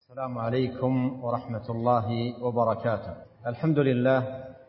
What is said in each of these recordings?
السلام عليكم ورحمة الله وبركاته. الحمد لله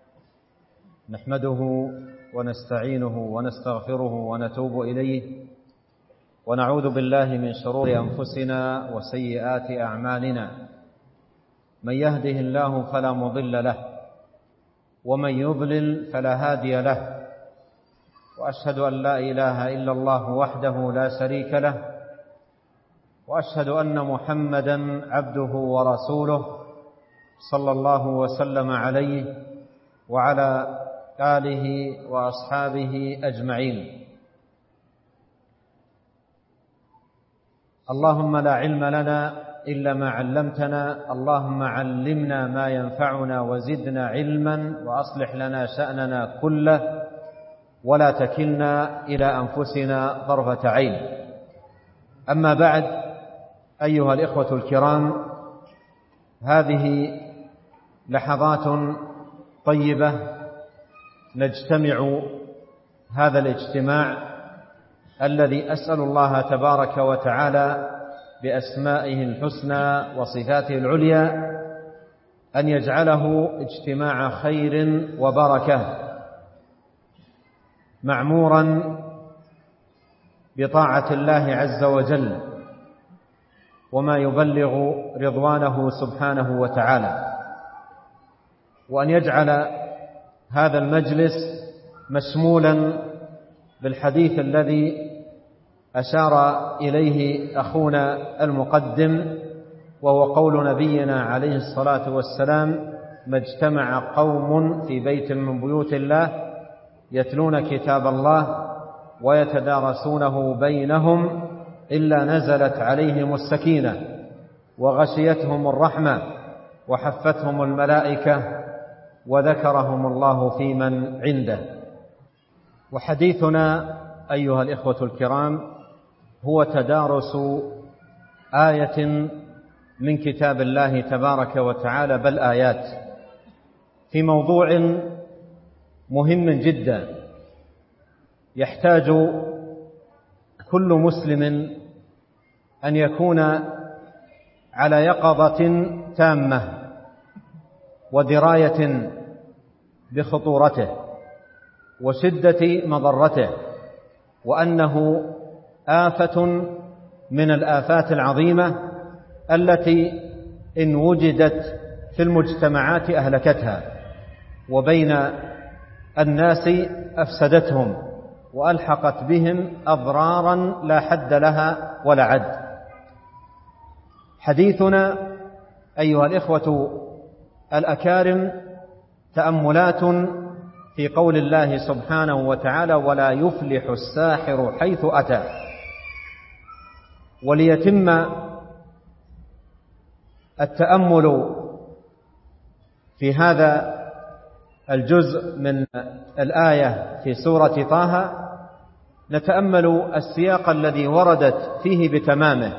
نحمده ونستعينه ونستغفره ونتوب إليه، ونعوذ بالله من شرور أنفسنا وسيئات أعمالنا. من يهده الله فلا مضل له، ومن يضلل فلا هادي له، وأشهد أن لا إله إلا الله وحده لا شريك له، وأشهد أن محمدًا عبده ورسوله صلى الله وسلم عليه وعلى آله وأصحابه أجمعين. اللهم لا علم لنا إلا ما علمتنا، اللهم علمنا ما ينفعنا وزدنا علما، وأصلح لنا شأننا كله ولا تكلنا إلى أنفسنا طرفة عين. أما بعد، أيها الإخوة الكرام، هذه لحظات طيبة نجتمع هذا الاجتماع الذي أسأل الله تبارك وتعالى بأسمائه الحسنى وصفاته العليا أن يجعله اجتماع خير وبركة، معمورا بطاعة الله عز وجل وما يبلغ رضوانه سبحانه وتعالى، وأن يجعل هذا المجلس مشمولا بالحديث الذي أشار إليه أخونا المقدم، وهو قول نبينا عليه الصلاة والسلام: ما اجتمع قوم في بيت من بيوت الله يتلون كتاب الله ويتدارسونه بينهم إلا نزلت عليهم السكينة وغشيتهم الرحمة وحفتهم الملائكة وذكرهم الله في من عنده. وحديثنا أيها الإخوة الكرام هو تدارس آية من كتاب الله تبارك وتعالى، بل آيات، في موضوع مهم جدا يحتاج كل مسلم أن يكون على يقظة تامة ودراية بخطورته وشدة مضرته، وأنه آفة من الآفات العظيمة التي إن وجدت في المجتمعات أهلكتها، وبين الناس أفسدتهم، وألحقت بهم أضرارا لا حد لها ولا عد. حديثنا أيها الإخوة الأكارم تأملات في قول الله سبحانه وتعالى: ولا يفلح الساحر حيث أتى. وليتم التأمل في هذا الجزء من الآية في سورة طه، نتأمل السياق الذي وردت فيه بتمامه.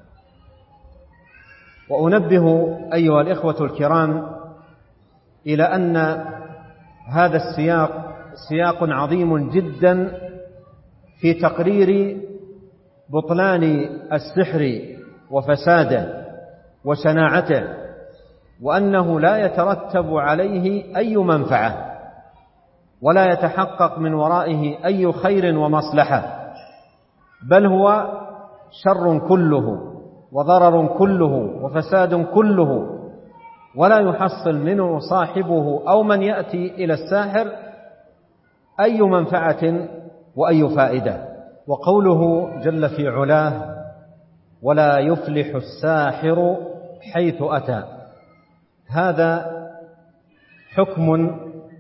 وأنبه أيها الإخوة الكرام إلى أن هذا السياق سياق عظيم جدا في تقرير بطلان السحر وفساده وشناعته، وأنه لا يترتب عليه أي منفعة ولا يتحقق من ورائه أي خير ومصلحة، بل هو شر كله وضرر كله وفساد كله، ولا يحصل منه صاحبه أو من يأتي إلى الساحر أي منفعة وأي فائدة. وقوله جل في علاه: ولا يفلح الساحر حيث أتى، هذا حكم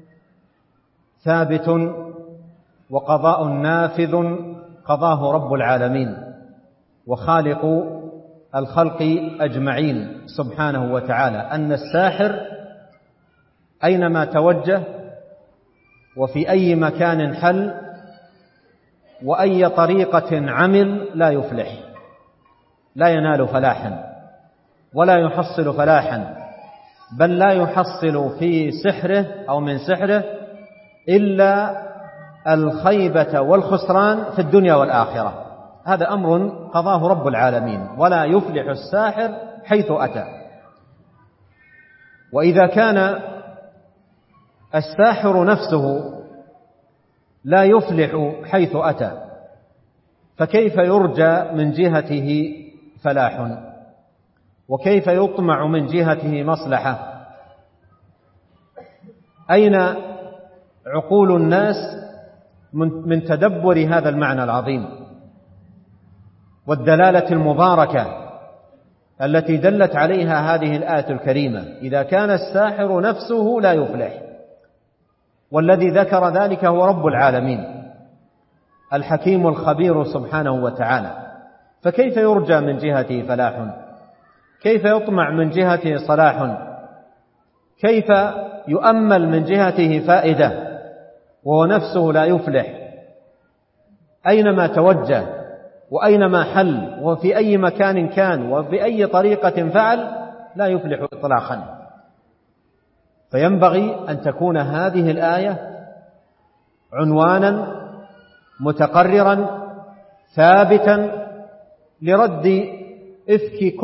ثابت وقضاء نافذ قضاه رب العالمين وخالق الخلق أجمعين سبحانه وتعالى، أن الساحر أينما توجه وفي أي مكان حل وأي طريقة عمل لا يفلح، لا ينال فلاحا ولا يحصل فلاحا، بل لا يحصل في سحره أو من سحره إلا الخيبة والخسران في الدنيا والآخرة. هذا أمر قضاه رب العالمين: ولا يفلح الساحر حيث أتى. وإذا كان الساحر نفسه لا يفلح حيث أتى، فكيف يرجى من جهته فلاح؟ وكيف يطمع من جهته مصلحة؟ أين عقول الناس من تدبر هذا المعنى العظيم والدلالة المباركة التي دلت عليها هذه الآية الكريمة؟ إذا كان الساحر نفسه لا يفلح، والذي ذكر ذلك هو رب العالمين الحكيم الخبير سبحانه وتعالى، فكيف يرجى من جهته فلاح؟ كيف يطمع من جهته صلاح؟ كيف يؤمل من جهته فائدة وهو نفسه لا يفلح؟ أينما توجه وأينما حل وفي أي مكان كان وبأي طريقة فعل لا يفلح إطلاقا. فينبغي أن تكون هذه الآية عنوانا متقررا ثابتا لرد إفك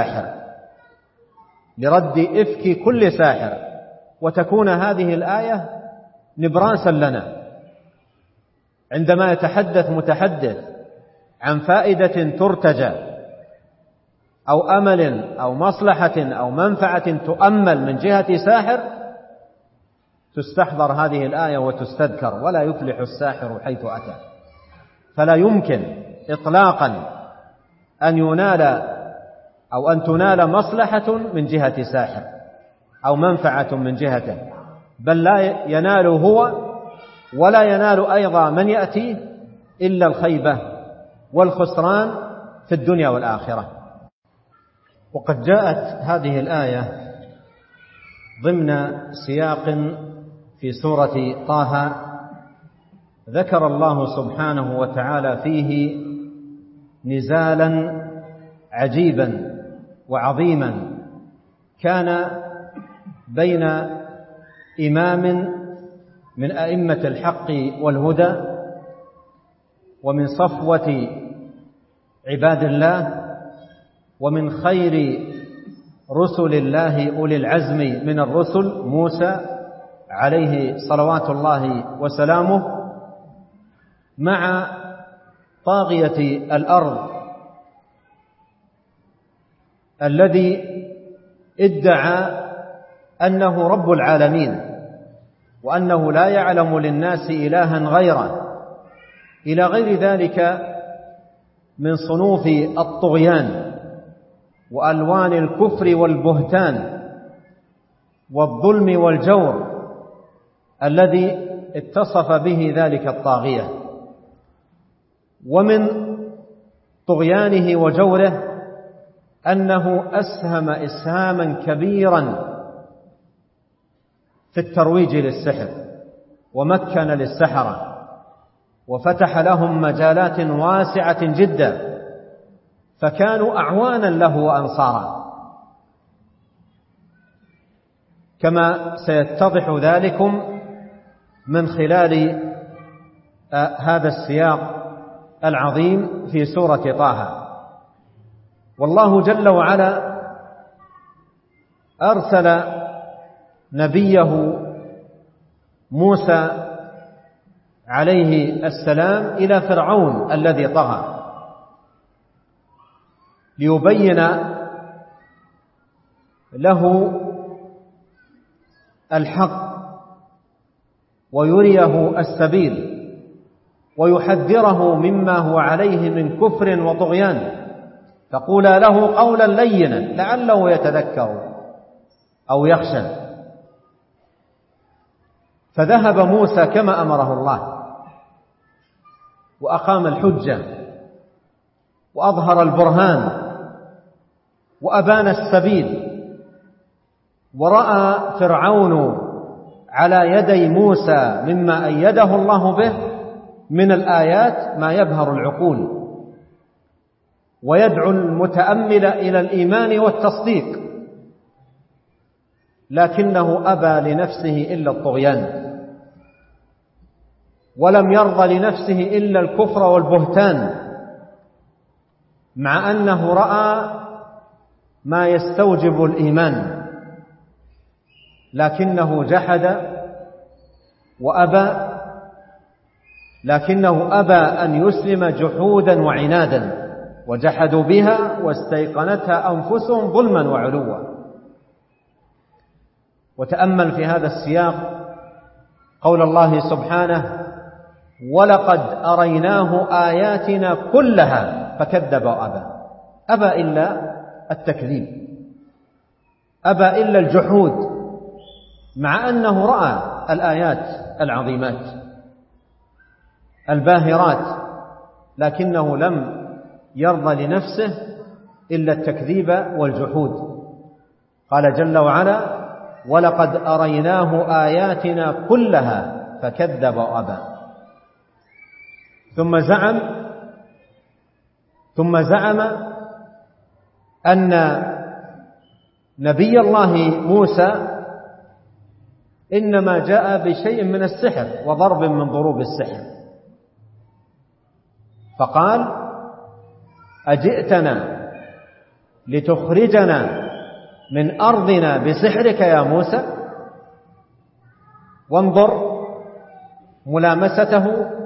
كل ساحر، وتكون هذه الآية نبراسا لنا عندما يتحدث متحدث عن فائدة ترتجى أو أمل أو مصلحة أو منفعة تؤمل من جهة ساحر، تستحضر هذه الآية وتستذكر: ولا يفلح الساحر حيث أتى. فلا يمكن إطلاقا أن ينال أو أن تنال مصلحة من جهة ساحر أو منفعة من جهته، بل لا ينال هو ولا ينال أيضا من يأتيه إلا الخيبة والخسران في الدنيا والآخرة. وقد جاءت هذه الآية ضمن سياق في سورة طه ذكر الله سبحانه وتعالى فيه نزالا عجيبا وعظيما كان بين إمام من أئمة الحق والهدى ومن صفوة عباد الله ومن خير رسل الله أولي العزم من الرسل موسى عليه صلوات الله وسلامه، مع طاغية الأرض الذي ادعى أنه رب العالمين وأنه لا يعلم للناس إلها غيره، إلى غير ذلك من صنوف الطغيان وألوان الكفر والبهتان والظلم والجور الذي اتصف به ذلك الطاغية. ومن طغيانه وجوره أنه أسهم إسهاما كبيرا في الترويج للسحر، ومكن للسحرة وفتح لهم مجالات واسعة جدا، فكانوا أعوانا له وأنصارا، كما سيتضح ذلكم من خلال هذا السياق العظيم في سورة طه. والله جل وعلا أرسل نبيه موسى عليه السلام إلى فرعون الذي طغى ليبين له الحق ويريه السبيل ويحذره مما هو عليه من كفر وطغيان، فقولا له قولا لينا لعله يتذكر أو يخشى. فذهب موسى كما أمره الله وأقام الحجة وأظهر البرهان وأبان السبيل، ورأى فرعون على يدي موسى مما أيده الله به من الآيات ما يبهر العقول ويدعو المتأمل إلى الإيمان والتصديق، لكنه أبى لنفسه إلا الطغيان، ولم يرضى لنفسه إلا الكفر والبهتان، مع أنه رأى ما يستوجب الإيمان، لكنه جحد وأبى، لكنه أبى أن يسلم جحودا وعنادا، وجحدوا بها واستيقنتها أنفسهم ظلما وعلوا. وتأمل في هذا السياق قول الله سبحانه: ولقد أريناه آياتنا كلها فكذب وأبى. أبى إلا التكذيب، أبى إلا الجحود، مع أنه رأى الآيات العظيمات الباهرات، لكنه لم يرضى لنفسه إلا التكذيب والجحود. قال جل وعلا: ولقد أريناه آياتنا كلها فكذب وأبى. ثم زعم أن نبي الله موسى إنما جاء بشيء من السحر وضرب من ضروب السحر، فقال: أجئتنا لتخرجنا من أرضنا بسحرك يا موسى؟ وانظر ملامسته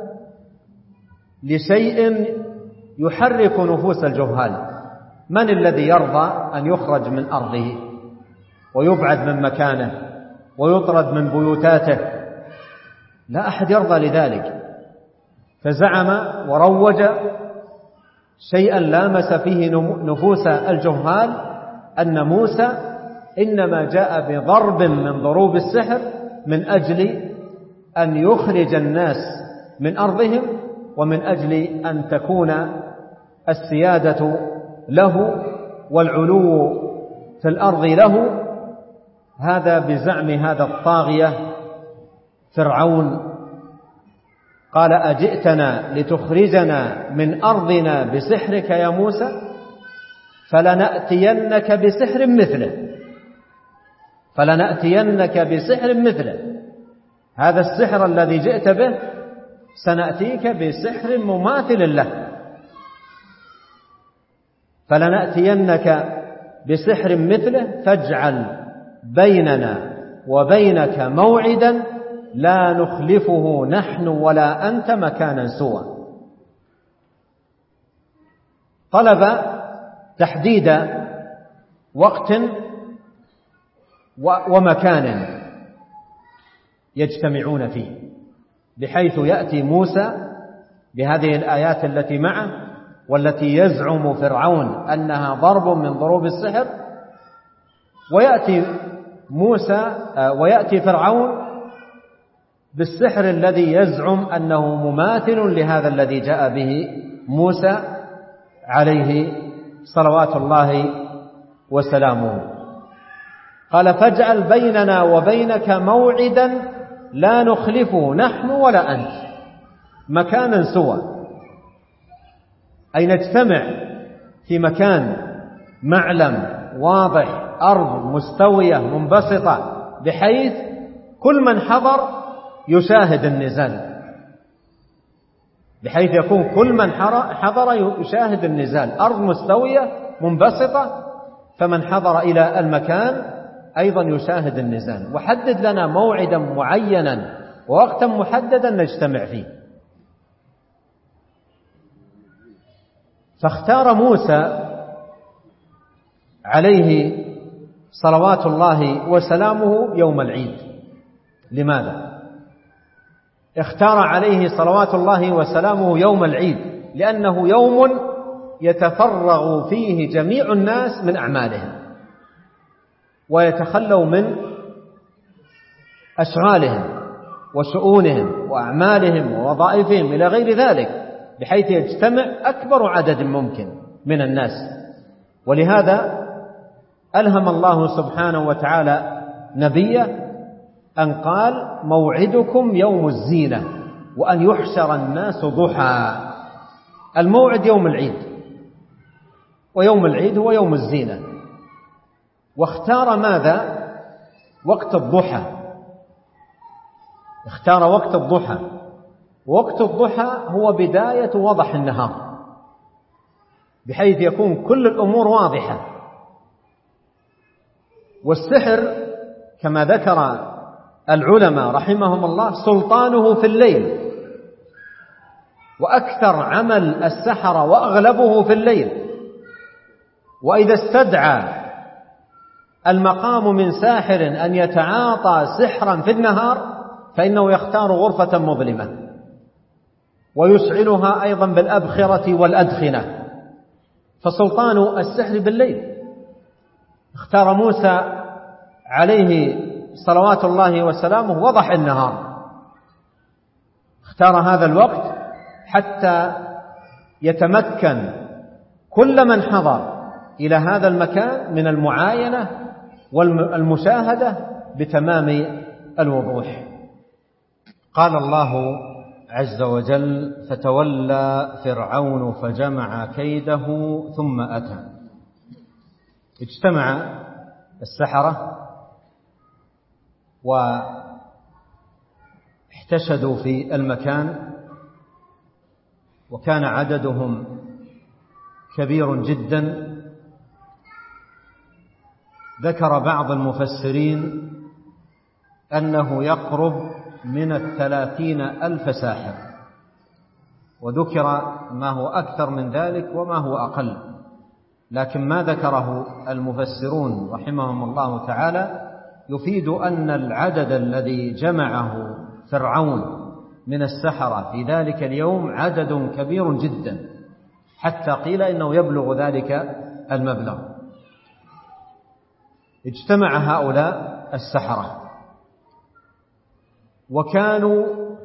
لشيء يحرك نفوس الجهال. من الذي يرضى أن يخرج من أرضه ويبعد من مكانه ويطرد من بيوتاته؟ لا أحد يرضى لذلك. فزعم وروج شيئا لامس فيه نفوس الجهال أن موسى إنما جاء بضرب من ضروب السحر من أجل أن يخرج الناس من أرضهم، ومن أجل أن تكون السيادة له والعلو في الأرض له. هذا بزعم هذا الطاغية فرعون. قال: أجئتنا لتخرجنا من أرضنا بسحرك يا موسى؟ فلنأتينك بسحر مثله. هذا السحر الذي جئت به سنأتيك بسحر مماثل له. فلنأتينك بسحر مثله فاجعل بيننا وبينك موعدا لا نخلفه نحن ولا أنت مكانا سوى. طلب تحديد وقت ومكان يجتمعون فيه، بحيث يأتي موسى بهذه الآيات التي معه والتي يزعم فرعون أنها ضرب من ضروب السحر، ويأتي فرعون بالسحر الذي يزعم أنه مماثل لهذا الذي جاء به موسى عليه صلوات الله وسلامه. قال: فاجعل بيننا وبينك موعدا لا نخلفه نحن ولا أنت مكانا سوى، أي نجتمع في مكان معلم واضح، أرض مستوية منبسطة، بحيث كل من حضر يشاهد النزال، بحيث يكون كل من حضر يشاهد النزال، أرض مستوية منبسطة، فمن حضر إلى المكان أيضا يشاهد النزال. وحدد لنا موعدا معينا ووقتا محددا نجتمع فيه. فاختار موسى عليه صلوات الله وسلامه يوم العيد. لماذا؟ اختار عليه صلوات الله وسلامه يوم العيد لأنه يوم يتفرغ فيه جميع الناس من أعمالهم ويتخلوا من أشغالهم وشؤونهم وأعمالهم ووظائفهم إلى غير ذلك، بحيث يجتمع أكبر عدد ممكن من الناس. ولهذا ألهم الله سبحانه وتعالى نبيه أن قال: موعدكم يوم الزينة وأن يحشر الناس ضحى. الموعد يوم العيد، ويوم العيد هو يوم الزينة. واختار ماذا؟ وقت الضحى. اختار وقت الضحى. وقت الضحى هو بداية وضح النهار، بحيث يكون كل الأمور واضحة، والسحر كما ذكر العلماء رحمهم الله سلطانه في الليل، وأكثر عمل السحرة وأغلبه في الليل. وإذا استدعى المقام من ساحر أن يتعاطى سحرا في النهار فإنه يختار غرفة مظلمة ويشعلها أيضا بالأبخرة والأدخنة، فسلطان السحر بالليل. اختار موسى عليه صلوات الله وسلامه وضح النهار، اختار هذا الوقت حتى يتمكن كل من حضر إلى هذا المكان من المعاينة والمشاهدة بتمام الوضوح. قال الله عز وجل: فتولى فرعون فجمع كيده ثم أتى. اجتمع السحرة واحتشدوا في المكان، وكان عددهم كبير جدا. ذكر بعض المفسرين أنه يقرب من 30,000 ساحر، وذكر ما هو أكثر من ذلك وما هو أقل، لكن ما ذكره المفسرون رحمهم الله تعالى يفيد أن العدد الذي جمعه فرعون من السحرة في ذلك اليوم عدد كبير جدا، حتى قيل إنه يبلغ ذلك المبلغ. اجتمع هؤلاء السحرة وكانوا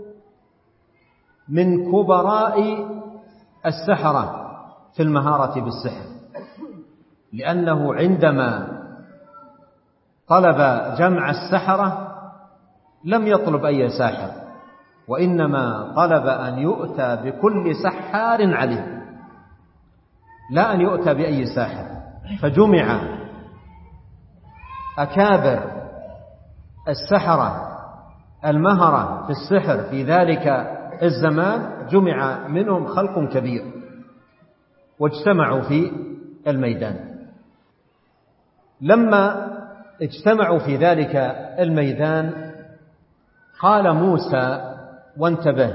من كبراء السحرة في المهارة بالسحر، لأنه عندما طلب جمع السحرة لم يطلب أي ساحر، وإنما طلب أن يؤتى بكل سحار عليه، لا أن يؤتى بأي ساحر. فجمع أكابر السحرة المهرة في السحر في ذلك الزمان، جمع منهم خلق كبير واجتمعوا في الميدان. لما اجتمعوا في ذلك الميدان قال موسى، وانتبه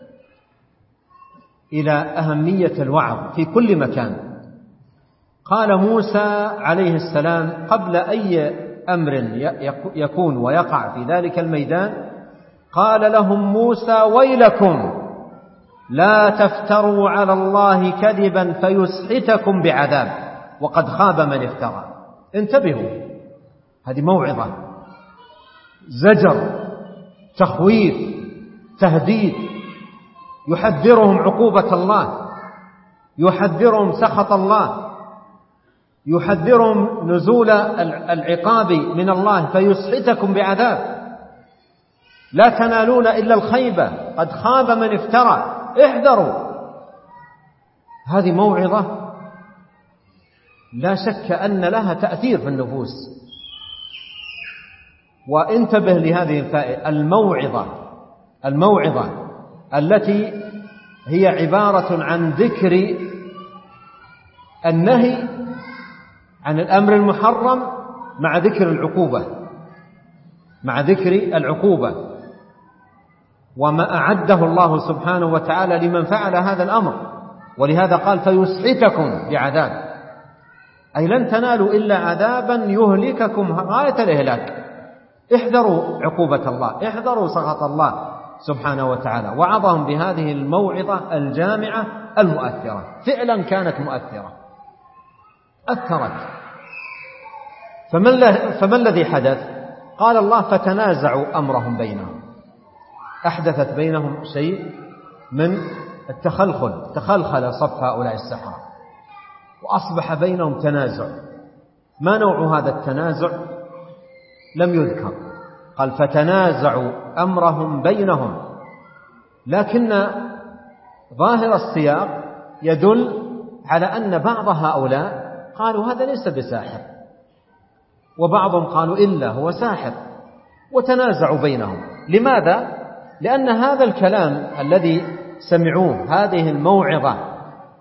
إلى أهمية الوعظ في كل مكان، قال موسى عليه السلام قبل أي أمر يكون ويقع في ذلك الميدان، قال لهم موسى: ويلكم لا تفتروا على الله كذبا فيسحتكم بعذاب وقد خاب من افترى. انتبهوا، هذه موعظة، زجر، تخويف، تهديد، يحذرهم عقوبة الله، يحذرهم سخط الله، يحذرهم نزول العقاب من الله فيسحتكم بعذاب، لا تنالون إلا الخيبة، قد خاب من افترى، احذروا. هذه موعظة لا شك أن لها تأثير في النفوس. وانتبه لهذه الفائدة، الموعظة التي هي عبارة عن ذكر النهي عن الأمر المحرم مع ذكر العقوبة وما أعده الله سبحانه وتعالى لمن فعل هذا الأمر. ولهذا قال: فيسحتكم بعذاب، أي لن تنالوا إلا عذابا يهلككم غاية الإهلاك. احذروا عقوبة الله، احذروا سخط الله سبحانه وتعالى. وعظهم بهذه الموعظة الجامعة المؤثرة، فعلا كانت مؤثرة، أثرت. فما الذي حدث؟ قال الله: فتنازعوا أمرهم بينهم. أحدثت بينهم شيء من التخلخل، تخلخل صف هؤلاء السحرة وأصبح بينهم تنازع. ما نوع هذا التنازع؟ لم يذكر، قال: فتنازعوا أمرهم بينهم، لكن ظاهر السياق يدل على أن بعض هؤلاء قالوا هذا ليس بساحر، وبعضهم قالوا إلا هو ساحر، وتنازعوا بينهم. لماذا؟ لأن هذا الكلام الذي سمعوه، هذه الموعظة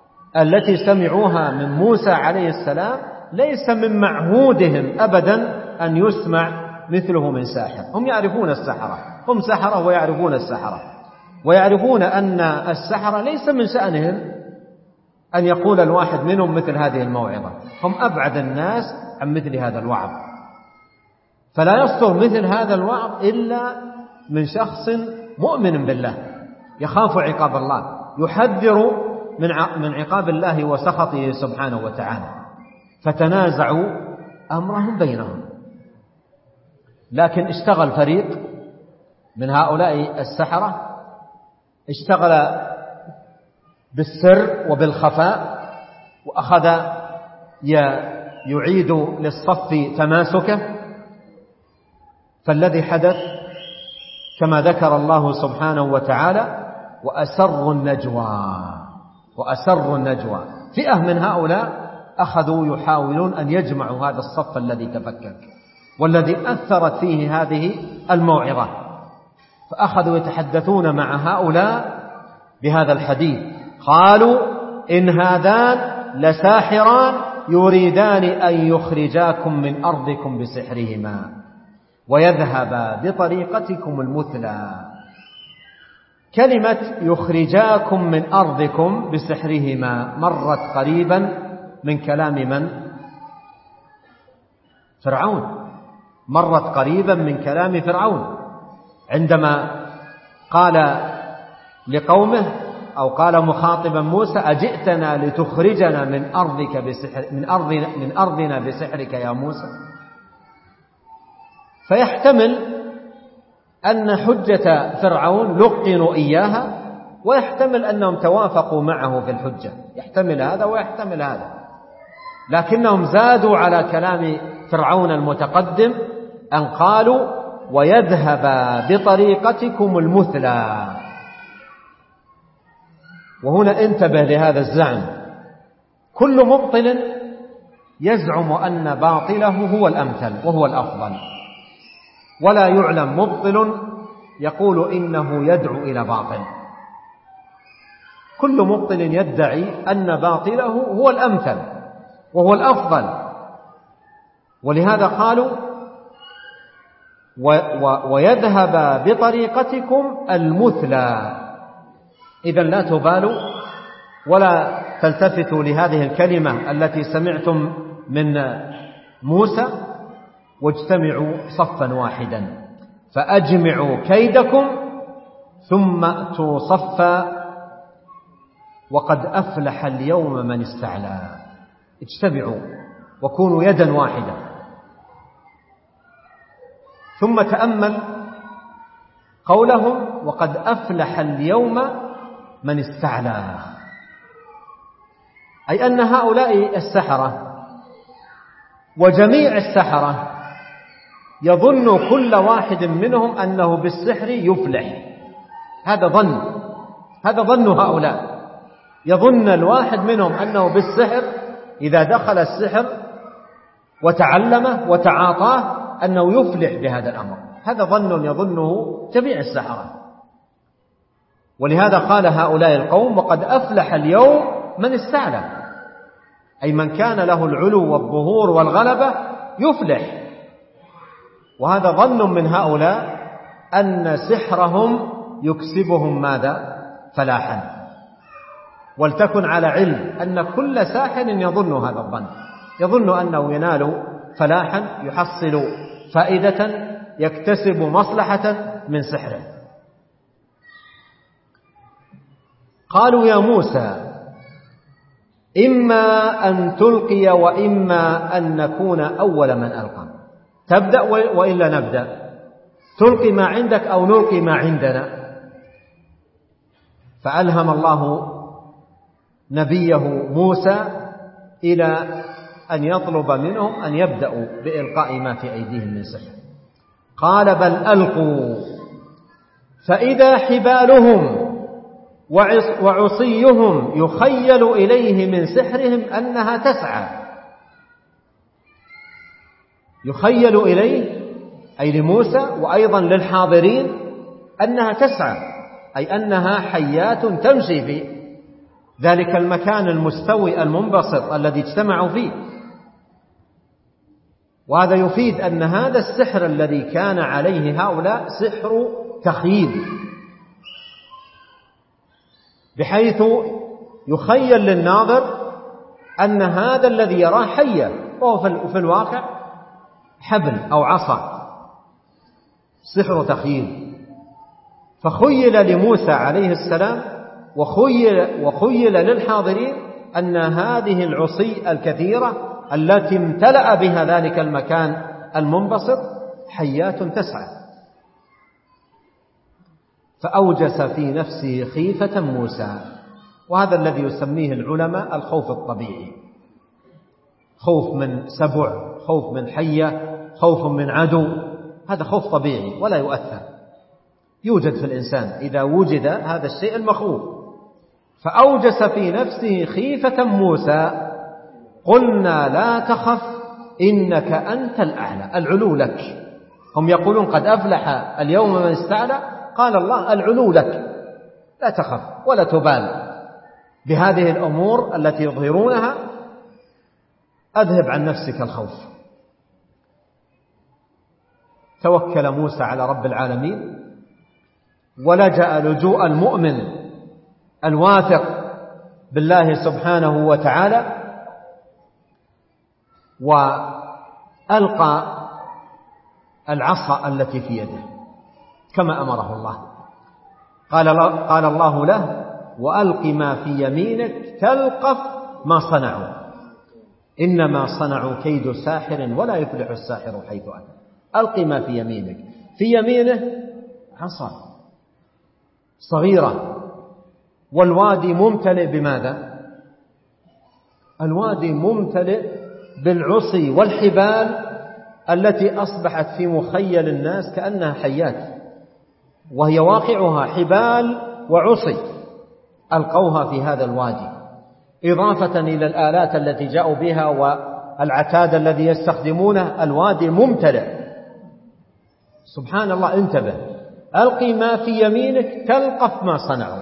التي سمعوها من موسى عليه السلام، ليس من معهودهم أبدا أن يسمع مثله من ساحر. هم يعرفون السحرة، هم سحرة ويعرفون السحرة، ويعرفون أن السحرة ليس من شأنهم أن يقول الواحد منهم مثل هذه الموعظة، هم أبعد الناس عن مثل هذا الوعظ. فلا يصدر مثل هذا الوعظ إلا من شخص مؤمن بالله يخاف عقاب الله، يحذر من عقاب الله وسخطه سبحانه وتعالى. فتنازعوا أمرهم بينهم. لكن اشتغل فريق من هؤلاء السحرة، اشتغل بالسر وبالخفاء، وأخذ يعيد للصف تماسكه. فالذي حدث كما ذكر الله سبحانه وتعالى: وأسروا النجوى. فئة من هؤلاء أخذوا يحاولون أن يجمعوا هذا الصف الذي تفكك والذي أثرت فيه هذه الموعظة، فأخذوا يتحدثون مع هؤلاء بهذا الحديث. قالوا: إن هذان لساحران يريدان أن يخرجاكم من أرضكم بسحرهما ويذهبا بطريقتكم المثلى. كلمة يخرجاكم من أرضكم بسحرهما مرت قريبا من كلام من؟ فرعون. مرت قريبا من كلام فرعون عندما قال لقومه، أو قال مخاطبا موسى: أجئتنا لتخرجنا من أرضك بسحر من أرضنا بسحرك يا موسى. فيحتمل أن حجة فرعون لقنوا إياها، ويحتمل أنهم توافقوا معه في الحجة، يحتمل هذا ويحتمل هذا، لكنهم زادوا على كلام فرعون المتقدم أن قالوا: ويذهب بطريقتكم المثلى. وهنا انتبه لهذا الزعم. كل مبطل يزعم أن باطله هو الأمثل وهو الأفضل، ولا يعلم مبطل يقول إنه يدعو إلى باطل. كل مبطل يدعي أن باطله هو الأمثل وهو الأفضل، ولهذا قالوا: ويذهب بطريقتكم المثلى. إذن لا تبالوا ولا تلتفتوا لهذه الكلمة التي سمعتم من موسى، واجتمعوا صفا واحدا، فأجمعوا كيدكم ثم أتوا صفا وقد أفلح اليوم من استعلى. اجتمعوا وكونوا يدا واحدة. ثم تأمل قولهم: وقد أفلح اليوم من استعلى، أي أن هؤلاء السحرة وجميع السحرة يظن كل واحد منهم أنه بالسحر يفلح. هذا ظن هؤلاء. يظن الواحد منهم أنه بالسحر إذا دخل السحر وتعلمه وتعاطاه أنه يفلح بهذا الأمر. هذا ظن يظنه جميع السحرة. ولهذا قال هؤلاء القوم: وقد أفلح اليوم من استعلى، أي من كان له العلو والظهور والغلبة يفلح. وهذا ظن من هؤلاء أن سحرهم يكسبهم ماذا؟ فلاحا. ولتكن على علم أن كل ساحر يظن هذا الظن، يظن أنه ينال فلاحا، يحصل فائدة، يكتسب مصلحة من سحره. قالوا: يا موسى إما أن تلقي وإما أن نكون أول من ألقى. تبدأ وإلا نبدأ، تلقي ما عندك أو نلقي ما عندنا. فألهم الله نبيه موسى إلى أن يطلب منهم أن يبدأوا بإلقاء ما في أيديهم من سحر. قال: بل ألقوا، فإذا حبالهم وعصيهم يخيل إليه من سحرهم أنها تسعى. يخيل إليه أي لموسى وأيضا للحاضرين أنها تسعى، أي أنها حيات تمشي في ذلك المكان المستوي المنبسط الذي اجتمعوا فيه. وهذا يفيد أن هذا السحر الذي كان عليه هؤلاء سحر تخييل، بحيث يخيل للناظر أن هذا الذي يراه حية، وهو في الواقع حبل أو عصا، سحر تخييل. فخيل لموسى عليه السلام وخيل للحاضرين أن هذه العصي الكثيرة التي امتلأ بها ذلك المكان المنبسط حيات تسعى. فأوجس في نفسه خيفة موسى، وهذا الذي يسميه العلماء الخوف الطبيعي، خوف من سبع، خوف من حية، خوف من عدو، هذا خوف طبيعي ولا يؤثر، يوجد في الإنسان إذا وجد هذا الشيء المخوف. فأوجس في نفسه خيفة موسى، قلنا لا تخف إنك أنت الأعلى، العلو لك. هم يقولون قد أفلح اليوم من استعلى، قال الله العلو لك، لا تخف ولا تبال بهذه الأمور التي يظهرونها، أذهب عن نفسك الخوف. توكل موسى على رب العالمين ولجأ لجوء المؤمن الواثق بالله سبحانه وتعالى، وألقى العصا التي في يده كما أمره الله. قال الله له وألق ما في يمينك تلقف ما صنعوا إنما صنعوا كيد ساحر ولا يفلح الساحر حيث أتى. ألق ما في يمينك، في يمينه عصا صغيرة، والوادي ممتلئ بماذا؟ الوادي ممتلئ بالعصي والحبال التي أصبحت في مخيل الناس كأنها حيات، وهي واقعها حبال وعصي ألقوها في هذا الوادي، إضافة إلى الآلات التي جاءوا بها والعتاد الذي يستخدمونه. الوادي ممتلئ. سبحان الله، انتبه، ألقي ما في يمينك تلقف ما صنعوا.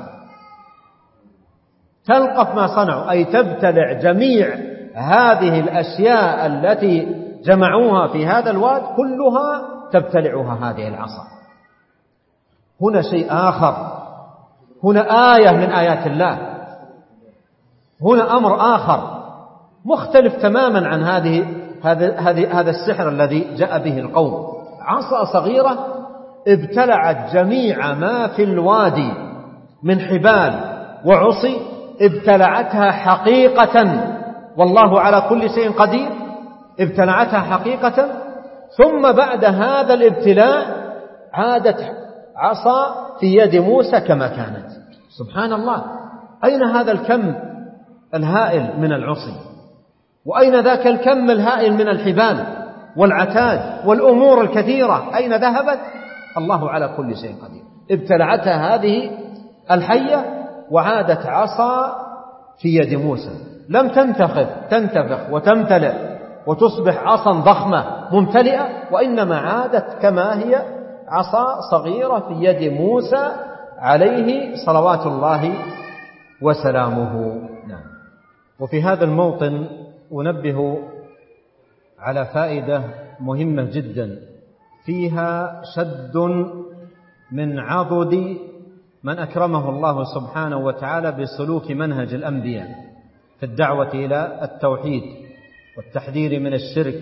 تلقف ما صنعوا أي تبتلع جميع هذه الأشياء التي جمعوها في هذا الواد، كلها تبتلعها هذه العصا. هنا شيء آخر، هنا آية من آيات الله، هنا أمر آخر مختلف تماما عن هذا السحر الذي جاء به القوم. عصا صغيرة ابتلعت جميع ما في الوادي من حبال وعصي، ابتلعتها حقيقة، والله على كل شيء قدير. ابتلعتها حقيقة، ثم بعد هذا الابتلاع عادت عصا في يد موسى كما كانت. سبحان الله، أين هذا الكم الهائل من العصي؟ وأين ذاك الكم الهائل من الحبال والعتاد والأمور الكثيرة؟ أين ذهبت؟ الله على كل شيء قدير. ابتلعتها هذه الحية وعادت عصا في يد موسى، لم تنتفخ وتمتلئ وتصبح عصا ضخمة ممتلئة، وإنما عادت كما هي عصا صغيرة في يد موسى عليه صلوات الله وسلامه. نعم. وفي هذا الموطن أنبه على فائدة مهمة جدا فيها شد من عضد من أكرمه الله سبحانه وتعالى بسلوك منهج الأنبياء في الدعوة إلى التوحيد والتحذير من الشرك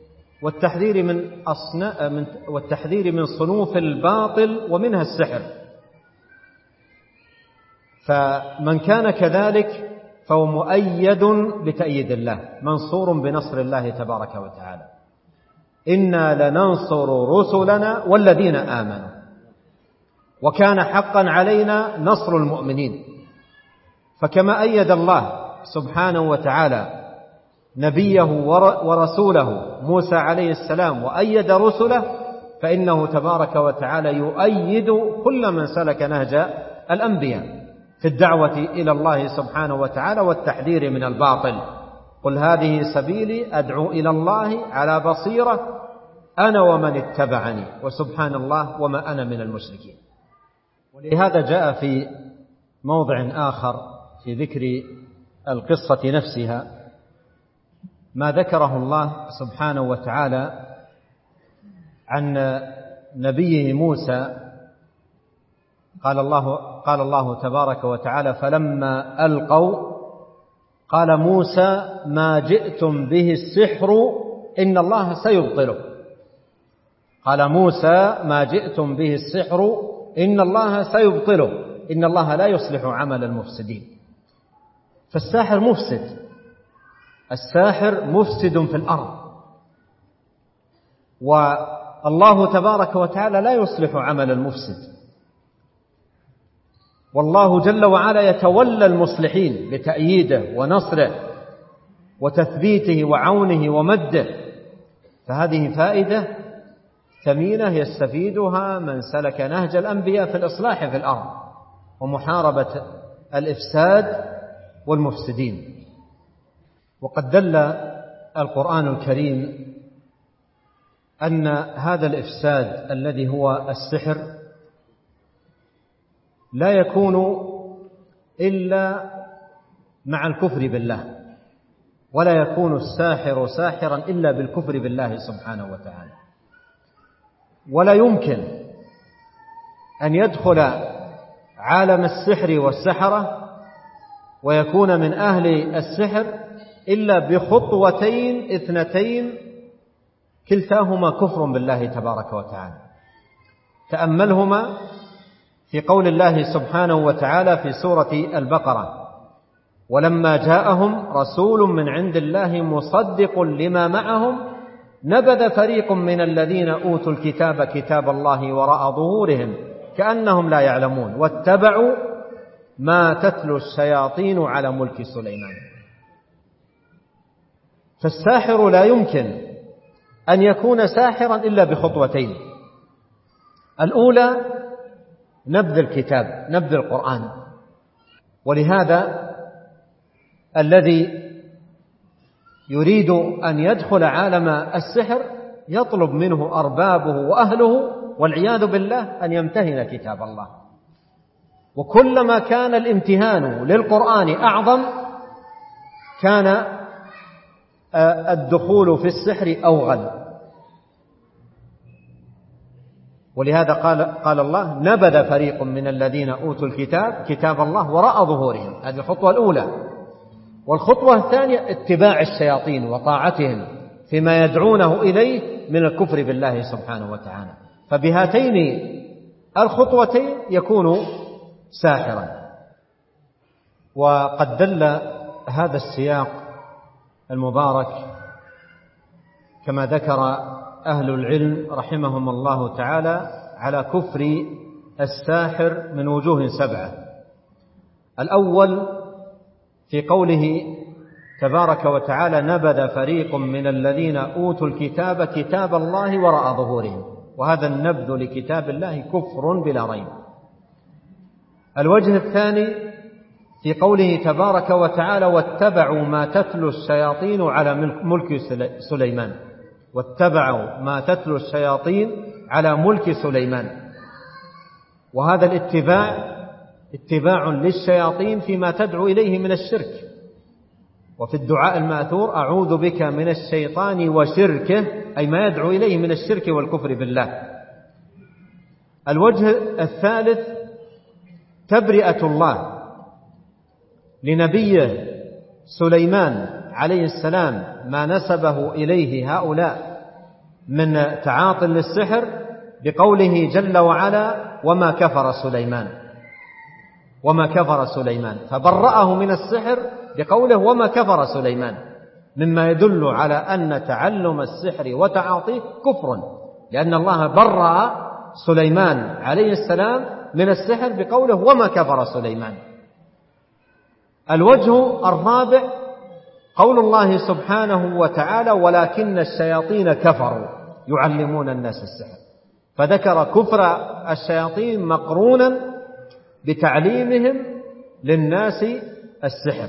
والتحذير من صنوف الباطل ومنها السحر. فمن كان كذلك فهو مؤيد بتأييد الله، منصور بنصر الله تبارك وتعالى. إنا لننصر رسلنا والذين آمنوا وكان حقا علينا نصر المؤمنين. فكما أيد الله سبحانه وتعالى نبيه ورسوله موسى عليه السلام وأيد رسله، فإنه تبارك وتعالى يؤيد كل من سلك نهج الأنبياء في الدعوة إلى الله سبحانه وتعالى والتحذير من الباطل. قل هذه سبيلي أدعو إلى الله على بصيرة أنا ومن اتبعني وسبحان الله وما أنا من المشركين. ولهذا جاء في موضع آخر في ذكر القصة نفسها ما ذكره الله سبحانه وتعالى عن نبيه موسى. قال الله تبارك وتعالى: فلما ألقوا قال موسى ما جئتم به السحر إن الله سيبطله. قال موسى ما جئتم به السحر إن الله سيبطله، إن الله لا يصلح عمل المفسدين. فالساحر مفسد، الساحر مفسد في الأرض، والله تبارك وتعالى لا يصلح عمل المفسد. والله جل وعلا يتولى المصلحين بتأييده ونصره وتثبيته وعونه ومده. فهذه فائدة ثمينة يستفيدها من سلك نهج الأنبياء في الإصلاح في الأرض ومحاربة الإفساد والمفسدين. وقد دل القرآن الكريم أن هذا الإفساد الذي هو السحر لا يكون إلا مع الكفر بالله، ولا يكون الساحر ساحرا إلا بالكفر بالله سبحانه وتعالى. ولا يمكن أن يدخل عالم السحر والسحرة ويكون من أهل السحر إلا بخطوتين اثنتين كلتاهما كفر بالله تبارك وتعالى. تأملهما في قول الله سبحانه وتعالى في سورة البقرة: ولما جاءهم رسول من عند الله مصدق لما معهم نبذ فريق من الذين أوتوا الكتاب كتاب الله وراء ظهورهم كأنهم لا يعلمون واتبعوا ما تتلو الشياطين على ملك سليمان. فالساحر لا يمكن أن يكون ساحرا إلا بخطوتين: الأولى نبذ الكتاب، نبذ القرآن. ولهذا الذي يريد أن يدخل عالم السحر يطلب منه أربابه وأهله والعياذ بالله أن يمتهن كتاب الله. وكلما كان الامتهان للقرآن أعظم كان الدخول في السحر أوغل. ولهذا قال الله: نبذ فريق من الذين أوتوا الكتاب كتاب الله وراء ظهورهم. هذه الخطوة الأولى. والخطوة الثانية اتباع الشياطين وطاعتهم فيما يدعونه إليه من الكفر بالله سبحانه وتعالى. فبهاتين الخطوتين يكون ساحرا. وقد دل هذا السياق المبارك كما ذكر أهل العلم رحمهم الله تعالى على كفر الساحر من وجوه 7. الأول في قوله تبارك وتعالى: نبذ فريق من الذين أوتوا الكتاب كتاب الله وراء ظهورهم. وهذا النبذ لكتاب الله كفر بلا ريب. الوجه الثاني في قوله تبارك وتعالى: واتبعوا ما تتلو الشياطين على ملك سليمان. واتبعوا ما تتلو الشياطين على ملك سليمان. وهذا الاتباع اتباع للشياطين فيما تدعو إليه من الشرك. وفي الدعاء المأثور: أعوذ بك من الشيطان وشركه، أي ما يدعو إليه من الشرك والكفر بالله. الوجه الثالث تبرئة الله لنبيه سليمان عليه السلام ما نسبه إليه هؤلاء من تعاطي للسحر بقوله جل وعلا: وما كفر سليمان، فبرأه من السحر بقوله وما كفر سليمان، مما يدل على أن تعلم السحر وتعاطيه كفر، لأن الله برأ سليمان عليه السلام من السحر بقوله وما كفر سليمان. الوجه الرابع قول الله سبحانه وتعالى: ولكن الشياطين كفروا يعلمون الناس السحر. فذكر كفر الشياطين مقرونا بتعليمهم للناس السحر.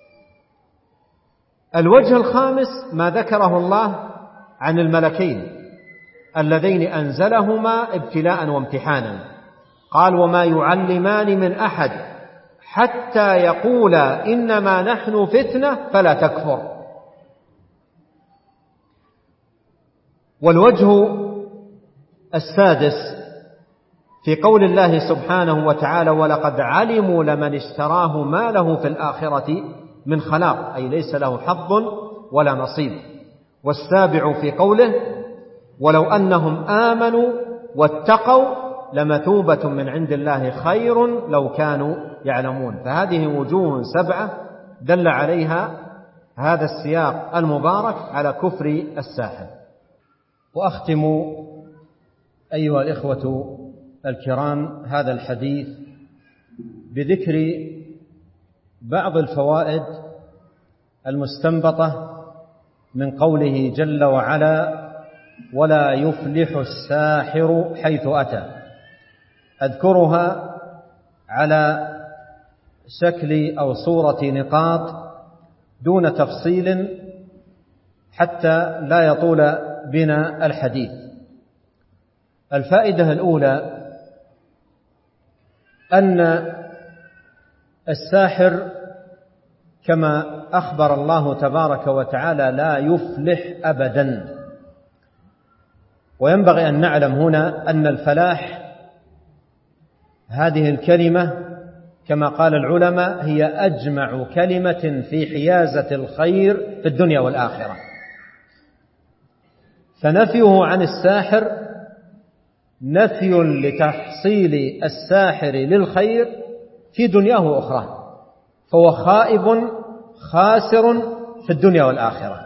الوجه الخامس ما ذكره الله عن الملكين اللذين أنزلهما ابتلاء وامتحانا. قال: وما يعلمان من أحد حتى يقولا إنما نحن فتنة فلا تكفر. والوجه السادس في قول الله سبحانه وتعالى: ولقد علموا لمن اشتراه ما له في الآخرة من خلاق، أي ليس له حظ ولا نصيب. والسابع في قوله: ولو أنهم آمنوا واتقوا لمثوبة من عند الله خير لو كانوا يعلمون. فهذه وجوه 7 دل عليها هذا السياق المبارك على كفر الساحر. وأختم أيها الإخوة الكرام هذا الحديث بذكر بعض الفوائد المستنبطة من قوله جل وعلا: ولا يفلح الساحر حيث أتى. أذكرها على شكل أو صورة نقاط دون تفصيل حتى لا يطول بنا الحديث. الفائدة الأولى أن الساحر كما أخبر الله تبارك وتعالى لا يفلح أبدا. وينبغي أن نعلم هنا أن الفلاح هذه الكلمة كما قال العلماء هي أجمع كلمة في حيازة الخير في الدنيا والآخرة. فنفيه عن الساحر نفي لتحصيل الساحر للخير في دنياه وأخرى، فهو خائب خاسر في الدنيا والآخرة.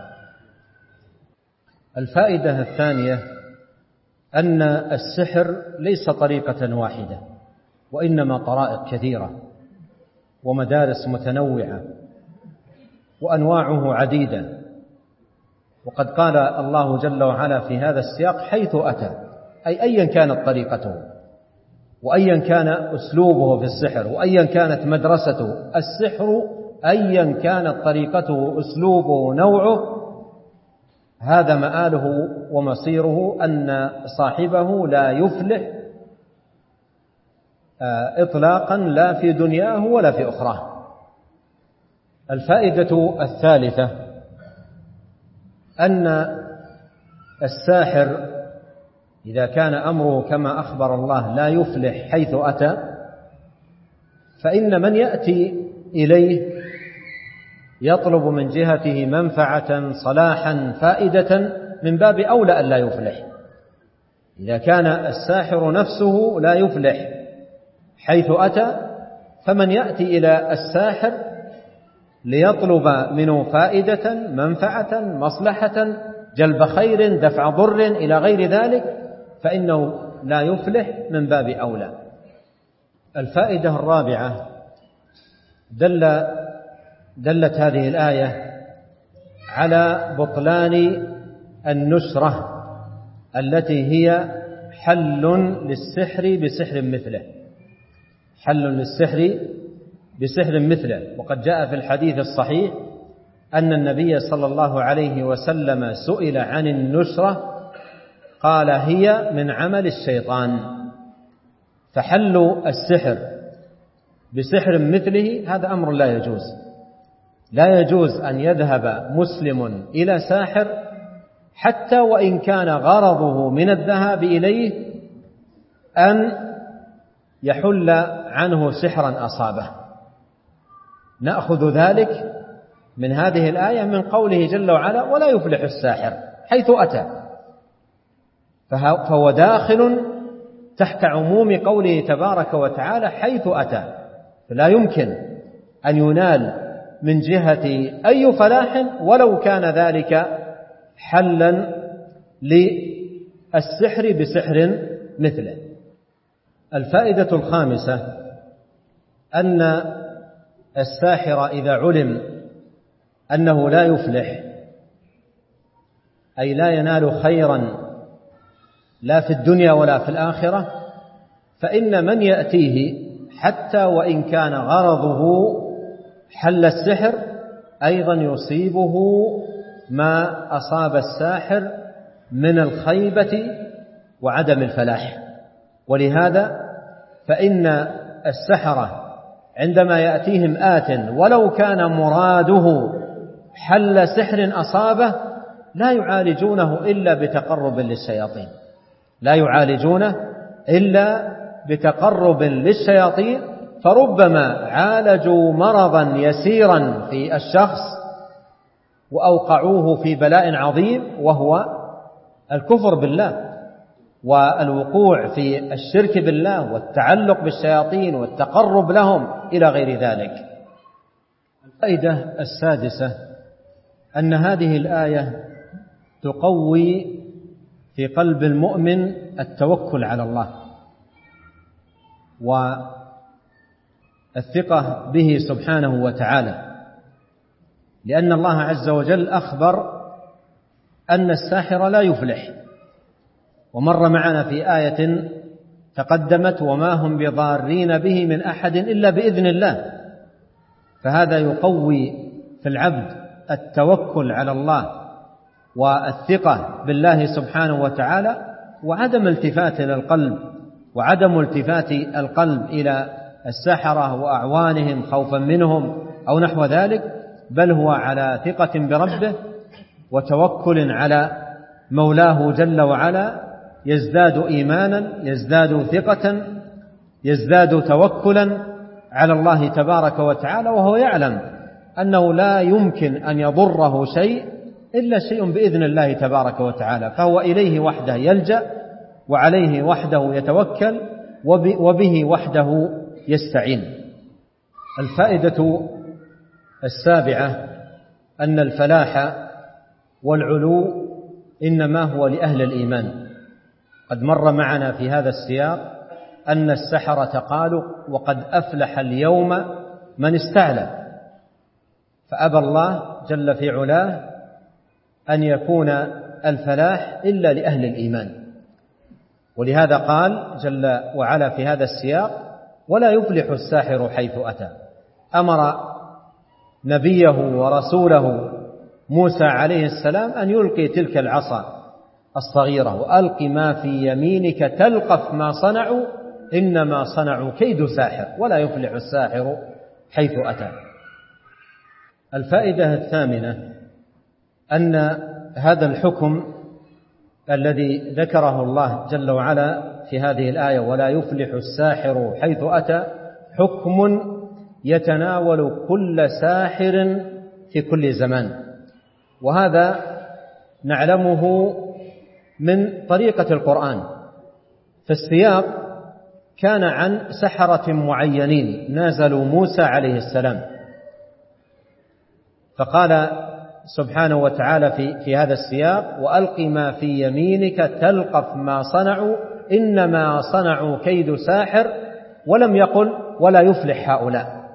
الفائدة الثانية أن السحر ليس طريقة واحدة، وإنما طرائق كثيرة ومدارس متنوعة وأنواعه عديدة. وقد قال الله جل وعلا في هذا السياق: حيث أتى، أي أيا كانت طريقته وأيا كان أسلوبه في السحر وأيا كانت مدرسته. السحر أيا كانت طريقته أسلوبه نوعه هذا مآله ومصيره أن صاحبه لا يفلح إطلاقا لا في دنياه ولا في أخراه. الفائدة الثالثة أن الساحر إذا كان أمره كما أخبر الله لا يفلح حيث أتى، فإن من يأتي إليه يطلب من جهته منفعة صلاحا فائدة من باب أولى أن لا يفلح. إذا كان الساحر نفسه لا يفلح حيث أتى، فمن يأتي إلى الساحر ليطلب منه فائدة منفعة مصلحة جلب خير دفع ضر إلى غير ذلك فإنه لا يفلح من باب أولى. الفائدة الرابعة دلت هذه الآية على بطلان النشرة التي هي حل للسحر بسحر مثله، حل للسحر بسحر مثله. وقد جاء في الحديث الصحيح أن النبي صلى الله عليه وسلم سئل عن النشرة قال: هي من عمل الشيطان. فحل السحر بسحر مثله هذا أمر لا يجوز. لا يجوز أن يذهب مسلم إلى ساحر حتى وإن كان غرضه من الذهاب إليه أن يحل عنه سحرا أصابه. نأخذ ذلك من هذه الآية من قوله جل وعلا: ولا يفلح الساحر حيث أتى، فهو داخل تحت عموم قوله تبارك وتعالى حيث أتى. فلا يمكن أن ينال من جهة أي فلاح ولو كان ذلك حلا للسحر بسحر مثله. الفائدة الخامسة أن الساحر إذا علم أنه لا يفلح أي لا ينال خيرا لا في الدنيا ولا في الآخرة، فإن من يأتيه حتى وإن كان غرضه حل السحر أيضا يصيبه ما أصاب الساحر من الخيبة وعدم الفلاح. ولهذا فإن السحرة عندما يأتيهم آت ولو كان مراده حل سحر أصابه لا يعالجونه إلا بتقرب للشياطين، لا يعالجونه إلا بتقرب للشياطين، فربما عالجوا مرضا يسيرا في الشخص وأوقعوه في بلاء عظيم، وهو الكفر بالله والوقوع في الشرك بالله والتعلق بالشياطين والتقرب لهم إلى غير ذلك. الفائدة السادسة أن هذه الآية تقوي في قلب المؤمن التوكل على الله والثقة به سبحانه وتعالى، لأن الله عز وجل أخبر أن الساحر لا يفلح، ومر معنا في آية تقدمت: وما هم بضارين به من أحد إلا بإذن الله. فهذا يقوي في العبد التوكل على الله والثقة بالله سبحانه وتعالى، وعدم التفات إلى القلب وعدم التفات القلب إلى السحرة وأعوانهم خوفا منهم أو نحو ذلك، بل هو على ثقة بربه وتوكل على مولاه جل وعلا، يزداد إيمانا، يزداد ثقة، يزداد توكلا على الله تبارك وتعالى، وهو يعلم أنه لا يمكن أن يضره شيء إلا شيء بإذن الله تبارك وتعالى، فهو إليه وحده يلجأ وعليه وحده يتوكل وبه وحده يستعين. الفائدة السابعة أن الفلاح والعلو إنما هو لأهل الإيمان. قد مر معنا في هذا السياق أن السحرة قالوا: وقد أفلح اليوم من استعلى، فأبى الله جل في علاه أن يكون الفلاح إلا لأهل الإيمان، ولهذا قال جل وعلا في هذا السياق: ولا يفلح الساحر حيث أتى. أمر نبيه ورسوله موسى عليه السلام أن يلقي تلك العصا الصغيرة: وألق ما في يمينك تلقف ما صنعوا إنما صنعوا كيد ساحر ولا يفلح الساحر حيث أتى. الفائدة الثامنة أن هذا الحكم الذي ذكره الله جل وعلا في هذه الآية: ولا يفلح الساحر حيث أتى، حكم يتناول كل ساحر في كل زمان، وهذا نعلمه من طريقة القرآن. فالسياق كان عن سحرة معينين نازلوا موسى عليه السلام، فقال سبحانه وتعالى في هذا السياق: وألق ما في يمينك تلقف ما صنعوا إنما صنعوا كيد ساحر، ولم يقل ولا يفلح هؤلاء،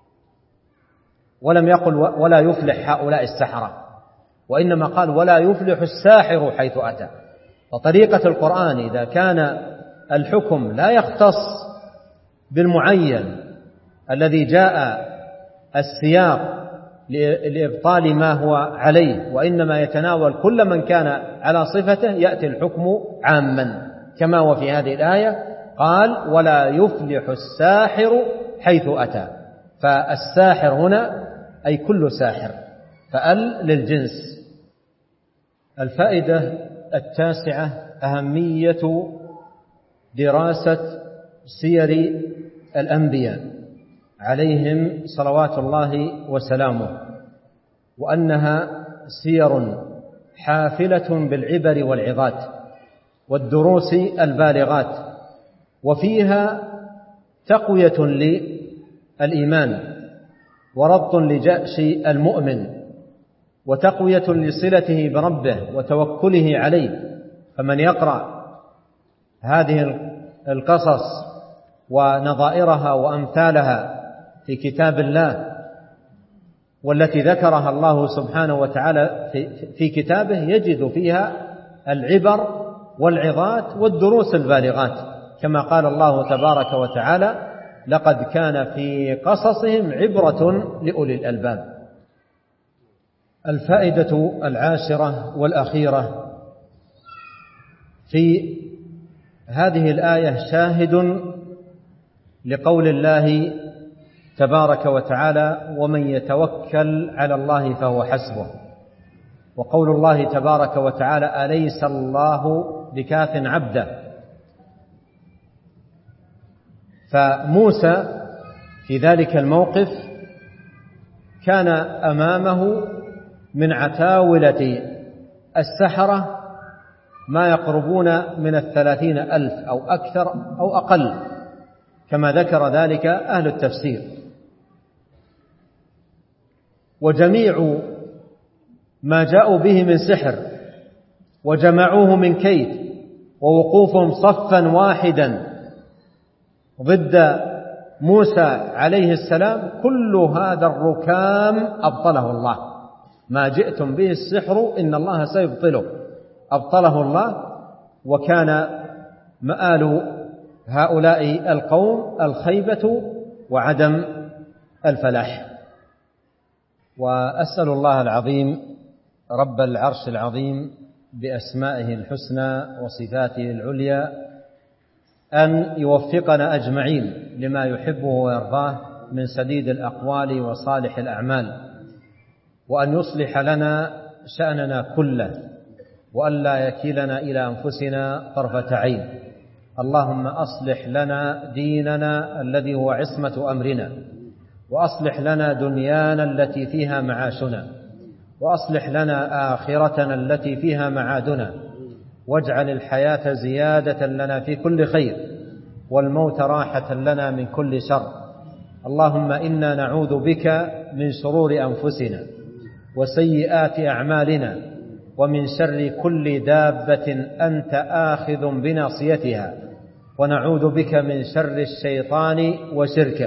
ولم يقل ولا يفلح هؤلاء السحرة، وإنما قال ولا يفلح الساحر حيث أتى. وطريقة القرآن إذا كان الحكم لا يختص بالمعين الذي جاء السياق لإبطال ما هو عليه، وإنما يتناول كل من كان على صفته، يأتي الحكم عاما، كما هو في هذه الآية قال: ولا يفلح الساحر حيث أتى. فالساحر هنا أي كل ساحر، فأل للجنس. الفائدة التاسعة أهمية دراسة سير الأنبياء عليهم صلوات الله وسلامه، وأنها سير حافلة بالعبر والعظات والدروس البالغات، وفيها تقوية للإيمان وربط لجأش المؤمن وتقوية لصلته بربه وتوكله عليه. فمن يقرأ هذه القصص ونظائرها وأمثالها في كتاب الله والتي ذكرها الله سبحانه وتعالى في كتابه، يجد فيها العبر والعظات والدروس البالغات، كما قال الله تبارك وتعالى: لقد كان في قصصهم عبرة لأولي الألباب. الفائدة العاشرة والأخيرة: في هذه الآية شاهد لقول الله تبارك وتعالى: ومن يتوكل على الله فهو حسبه. وقول الله تبارك وتعالى: أليس الله بكاف عبده. فموسى في ذلك الموقف كان أمامه من عتاولة السحرة ما يقربون من 30,000 أو أكثر أو أقل، كما ذكر ذلك أهل التفسير. وجميع ما جاءوا به من سحر وجمعوه من كيد ووقوفهم صفا واحدا ضد موسى عليه السلام، كل هذا الركام أبطله الله. ما جئتم به السحر إن الله سيبطله، أبطله الله. وكان مآل هؤلاء القوم الخيبة وعدم الفلاح. وأسأل الله العظيم رب العرش العظيم بأسمائه الحسنى وصفاته العليا أن يوفقنا أجمعين لما يحبه ويرضاه من سديد الأقوال وصالح الأعمال، وأن يصلح لنا شأننا كله، وأن لا يكلنا إلى أنفسنا طرفة عين. اللهم أصلح لنا ديننا الذي هو عصمة أمرنا، وأصلح لنا دنيانا التي فيها معاشنا، وأصلح لنا آخرتنا التي فيها معادنا، واجعل الحياة زيادة لنا في كل خير، والموت راحة لنا من كل شر. اللهم إنا نعوذ بك من شرور أنفسنا وسيئات أعمالنا، ومن شر كل دابة أنت آخذ بناصيتها، ونعوذ بك من شر الشيطان وشركه.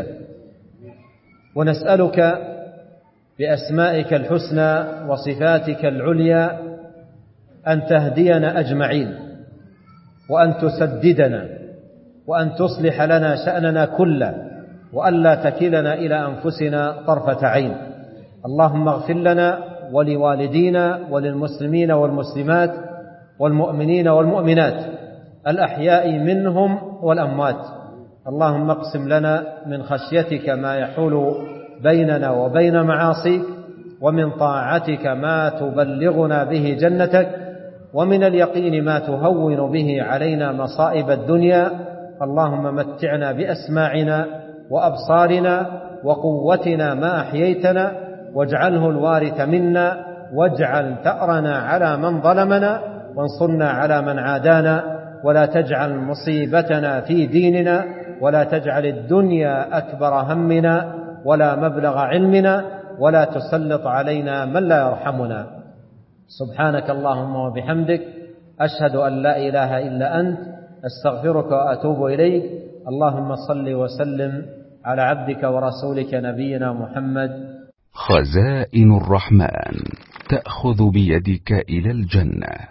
ونسألك بأسمائك الحسنى وصفاتك العليا أن تهدينا أجمعين، وأن تسددنا، وأن تصلح لنا شأننا كله، وأن لا تكلنا إلى أنفسنا طرفة عين. اللهم اغفر لنا ولوالدينا وللمسلمين والمسلمات والمؤمنين والمؤمنات الأحياء منهم والأموات. اللهم اقسم لنا من خشيتك ما يحول بيننا وبين معاصيك، ومن طاعتك ما تبلغنا به جنتك، ومن اليقين ما تهون به علينا مصائب الدنيا. اللهم متعنا بأسماعنا وأبصارنا وقوتنا ما أحييتنا، واجعله الوارث منا، واجعل ثأرنا على من ظلمنا، وانصرنا على من عادانا، ولا تجعل مصيبتنا في ديننا، ولا تجعل الدنيا أكبر همنا ولا مبلغ علمنا، ولا تسلط علينا من لا يرحمنا. سبحانك اللهم وبحمدك، أشهد أن لا إله إلا أنت، أستغفرك وأتوب إليك. اللهم صل وسلم على عبدك ورسولك نبينا محمد. خزائن الرحمن تأخذ بيدك إلى الجنة.